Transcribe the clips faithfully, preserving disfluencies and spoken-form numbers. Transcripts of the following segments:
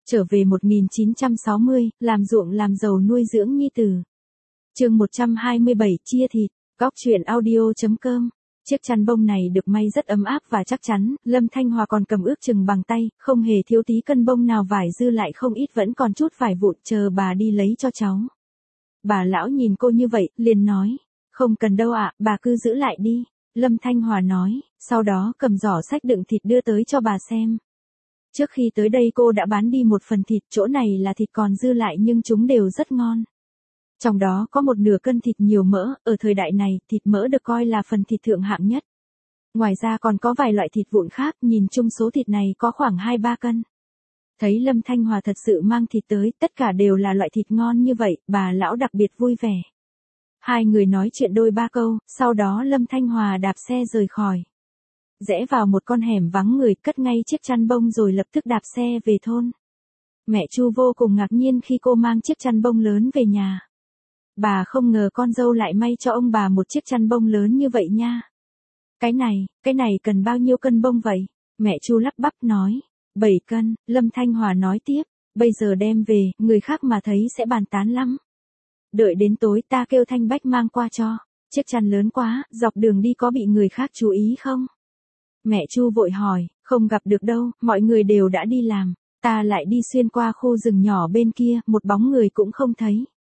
Trở về một nghìn chín trăm sáu mươi, làm ruộng làm giàu nuôi dưỡng nhi tử. Chương một trăm hai mươi bảy, chia thịt. Góc truyện audio.com. Chiếc chăn bông này được may rất ấm áp và chắc chắn, Lâm Thanh Hòa còn cầm ước chừng bằng tay, không hề thiếu tí cân bông nào, vải dư lại không ít, vẫn còn chút vải vụn, chờ bà đi lấy cho cháu. Bà lão nhìn cô như vậy, liền nói, không cần đâu ạ, bà cứ giữ lại đi. Lâm Thanh Hòa nói, sau đó cầm giỏ xách đựng thịt đưa tới cho bà xem. Trước khi tới đây cô đã bán đi một phần thịt, chỗ này là thịt còn dư lại nhưng chúng đều rất ngon. Trong đó có một nửa cân thịt nhiều mỡ, ở thời đại này, thịt mỡ được coi là phần thịt thượng hạng nhất. Ngoài ra còn có vài loại thịt vụn khác, nhìn chung số thịt này có khoảng hai ba cân. Thấy Lâm Thanh Hòa thật sự mang thịt tới, tất cả đều là loại thịt ngon như vậy, bà lão đặc biệt vui vẻ. Hai người nói chuyện đôi ba câu, sau đó Lâm Thanh Hòa đạp xe rời khỏi. Rẽ vào một con hẻm vắng người, cất ngay chiếc chăn bông rồi lập tức đạp xe về thôn. Mẹ Chu vô cùng ngạc nhiên khi cô mang chiếc chăn bông lớn về nhà. Bà không ngờ con dâu lại may cho ông bà một chiếc chăn bông lớn như vậy nha. Cái này, cái này cần bao nhiêu cân bông vậy? Mẹ Chu lắp bắp nói. bảy cân, Lâm Thanh Hòa nói tiếp. Bây giờ đem về, người khác mà thấy sẽ bàn tán lắm. Đợi đến tối ta kêu Thanh Bách mang qua cho. Chiếc chăn lớn quá, dọc đường đi có bị người khác chú ý không? Mẹ Chu vội hỏi, không gặp được đâu, mọi người đều đã đi làm. Ta lại đi xuyên qua khu rừng nhỏ bên kia, một bóng người cũng không thấy.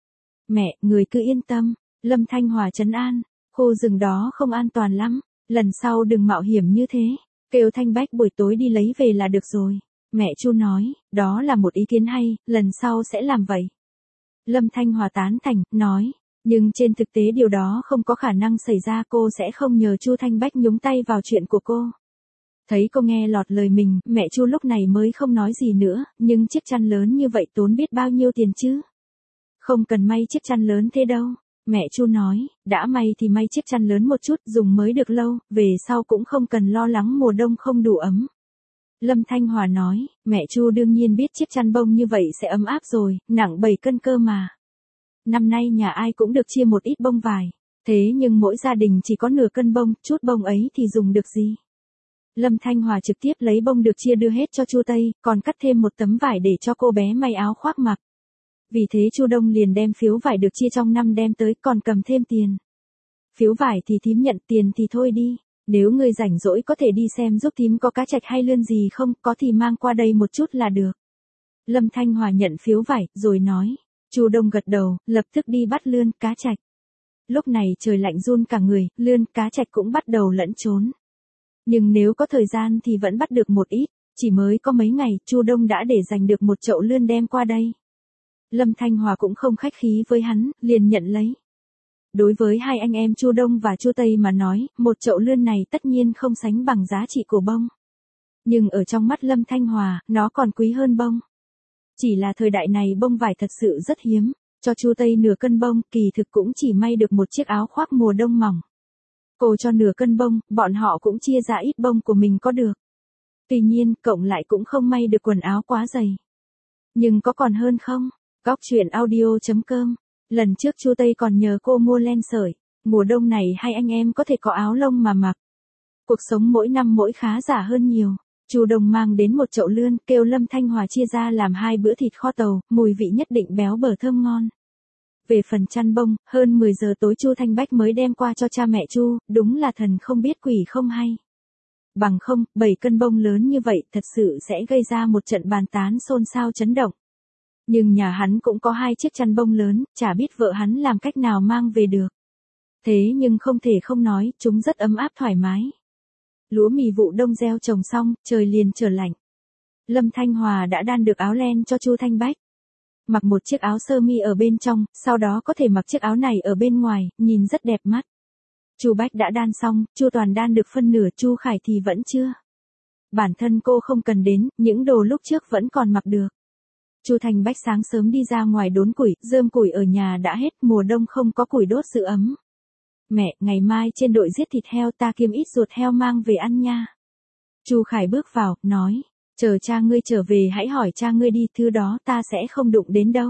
Mẹ, người cứ yên tâm. Lâm Thanh Hòa trấn an. Khu rừng đó không an toàn lắm. Lần sau đừng mạo hiểm như thế. Kêu Thanh Bách buổi tối đi lấy về là được rồi. Mẹ Chu nói, đó là một ý kiến hay, lần sau sẽ làm vậy. Lâm Thanh Hòa tán thành, nói. Nhưng trên thực tế điều đó không có khả năng xảy ra, cô sẽ không nhờ Chu Thanh Bách nhúng tay vào chuyện của cô. Thấy cô nghe lọt lời mình, mẹ Chu lúc này mới không nói gì nữa, nhưng chiếc chăn lớn như vậy tốn biết bao nhiêu tiền chứ. Không cần may chiếc chăn lớn thế đâu. Mẹ Chu nói, đã may thì may chiếc chăn lớn một chút, dùng mới được lâu, về sau cũng không cần lo lắng mùa đông không đủ ấm. Lâm Thanh Hòa nói, mẹ Chu đương nhiên biết chiếc chăn bông như vậy sẽ ấm áp rồi, nặng bảy cân cơ mà. Năm nay nhà ai cũng được chia một ít bông vải, thế nhưng mỗi gia đình chỉ có nửa cân bông, chút bông ấy thì dùng được gì? Lâm Thanh Hòa trực tiếp lấy bông được chia đưa hết cho Chu Tây, còn cắt thêm một tấm vải để cho cô bé may áo khoác mặc. Vì thế Chu Đông liền đem phiếu vải được chia trong năm đem tới, còn cầm thêm tiền. Phiếu vải thì thím nhận, tiền thì thôi đi. Nếu người rảnh rỗi có thể đi xem giúp thím có cá trạch hay lươn gì không, có thì mang qua đây một chút là được. Lâm Thanh Hòa nhận phiếu vải, rồi nói. Chu Đông gật đầu, lập tức đi bắt lươn, cá trạch. Lúc này trời lạnh run cả người, lươn, cá trạch cũng bắt đầu lẫn trốn. Nhưng nếu có thời gian thì vẫn bắt được một ít, chỉ mới có mấy ngày, Chu Đông đã để dành được một chậu lươn đem qua đây. Lâm Thanh Hòa cũng không khách khí với hắn, liền nhận lấy. Đối với hai anh em Chu Đông và Chu Tây mà nói, một chậu lươn này tất nhiên không sánh bằng giá trị của bông. Nhưng ở trong mắt Lâm Thanh Hòa, nó còn quý hơn bông. Chỉ là thời đại này bông vải thật sự rất hiếm, cho Chu Tây nửa cân bông, kỳ thực cũng chỉ may được một chiếc áo khoác mùa đông mỏng. Cô cho nửa cân bông, bọn họ cũng chia ra ít bông của mình có được. Tuy nhiên, cộng lại cũng không may được quần áo quá dày. Nhưng có còn hơn không? Góc truyện audio.com. Lần trước Chu Tây còn nhờ cô mua len sợi. Mùa đông này hai anh em có thể có áo lông mà mặc. Cuộc sống mỗi năm mỗi khá giả hơn nhiều. Chu Đông mang đến một chậu lươn, kêu Lâm Thanh Hòa chia ra làm hai bữa thịt kho tàu, mùi vị nhất định béo bở thơm ngon. Về phần chăn bông, hơn mười giờ tối Chu Thanh Bách mới đem qua cho cha mẹ Chu, đúng là thần không biết quỷ không hay. Bằng không, bảy cân bông lớn như vậy thật sự sẽ gây ra một trận bàn tán xôn xao chấn động. Nhưng nhà hắn cũng có hai chiếc chăn bông lớn, chả biết vợ hắn làm cách nào mang về được. Thế nhưng không thể không nói, chúng rất ấm áp thoải mái. Lúa mì vụ đông gieo trồng xong, trời liền trở lạnh. Lâm Thanh Hòa đã đan được áo len cho Chu Thanh Bách. Mặc một chiếc áo sơ mi ở bên trong, sau đó có thể mặc chiếc áo này ở bên ngoài, nhìn rất đẹp mắt. Chu Bách đã đan xong, Chu Toàn đan được phân nửa, Chu Khải thì vẫn chưa. Bản thân cô không cần đến, những đồ lúc trước vẫn còn mặc được. Chu Thanh Bách sáng sớm đi ra ngoài đốn củi, rơm củi ở nhà đã hết, mùa đông không có củi đốt giữ ấm. Mẹ, ngày mai trên đội giết thịt heo ta kiếm ít ruột heo mang về ăn nha. Chu Khải bước vào, nói, chờ cha ngươi trở về hãy hỏi cha ngươi đi, thứ đó ta sẽ không đụng đến đâu.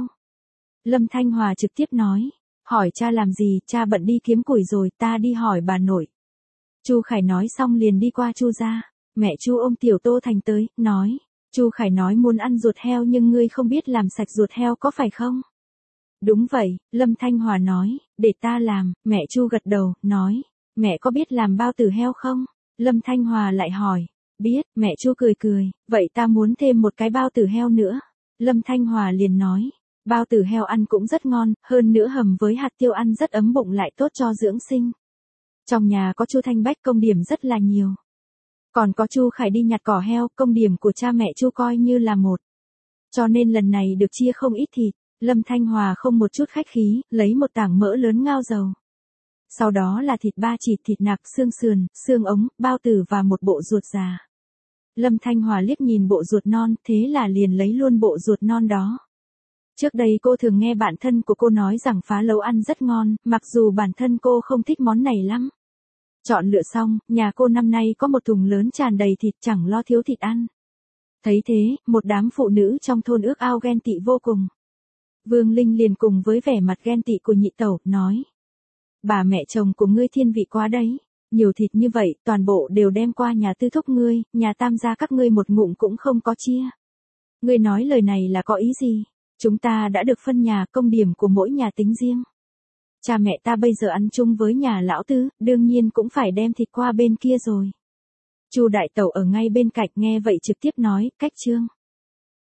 Lâm Thanh Hòa trực tiếp nói, hỏi cha làm gì, cha bận đi kiếm củi rồi, ta đi hỏi bà nội. Chu Khải nói xong liền đi qua Chu gia. Mẹ Chu ôm tiểu Tô Thành tới, nói, Chu Khải nói muốn ăn ruột heo nhưng ngươi không biết làm sạch ruột heo có phải không? Đúng vậy, Lâm Thanh Hòa nói, để ta làm, mẹ Chu gật đầu, nói, mẹ có biết làm bao tử heo không? Lâm Thanh Hòa lại hỏi, biết, mẹ Chu cười cười, vậy ta muốn thêm một cái bao tử heo nữa. Lâm Thanh Hòa liền nói, bao tử heo ăn cũng rất ngon, hơn nữa hầm với hạt tiêu ăn rất ấm bụng lại tốt cho dưỡng sinh. Trong nhà có Chu Thanh Bách công điểm rất là nhiều. Còn có Chu Khải đi nhặt cỏ heo, công điểm của cha mẹ Chu coi như là một. Cho nên lần này được chia không ít thịt, Lâm Thanh Hòa không một chút khách khí, lấy một tảng mỡ lớn ngao dầu. Sau đó là thịt ba chỉ, thịt nạc, xương sườn, xương ống, bao tử và một bộ ruột già. Lâm Thanh Hòa liếc nhìn bộ ruột non, thế là liền lấy luôn bộ ruột non đó. Trước đây cô thường nghe bạn thân của cô nói rằng phá lấu ăn rất ngon, mặc dù bản thân cô không thích món này lắm. Chọn lựa xong, nhà cô năm nay có một thùng lớn tràn đầy thịt chẳng lo thiếu thịt ăn. Thấy thế, một đám phụ nữ trong thôn ước ao ghen tị vô cùng. Vương Linh liền cùng với vẻ mặt ghen tị của nhị tẩu, nói. Bà mẹ chồng của ngươi thiên vị quá đấy, nhiều thịt như vậy, toàn bộ đều đem qua nhà tư thúc ngươi, nhà tam gia các ngươi một ngụm cũng không có chia. Ngươi nói lời này là có ý gì? Chúng ta đã được phân nhà, công điểm của mỗi nhà tính riêng. Cha mẹ ta bây giờ ăn chung với nhà lão tứ, đương nhiên cũng phải đem thịt qua bên kia rồi. Chu đại tẩu ở ngay bên cạnh nghe vậy trực tiếp nói, cách trương.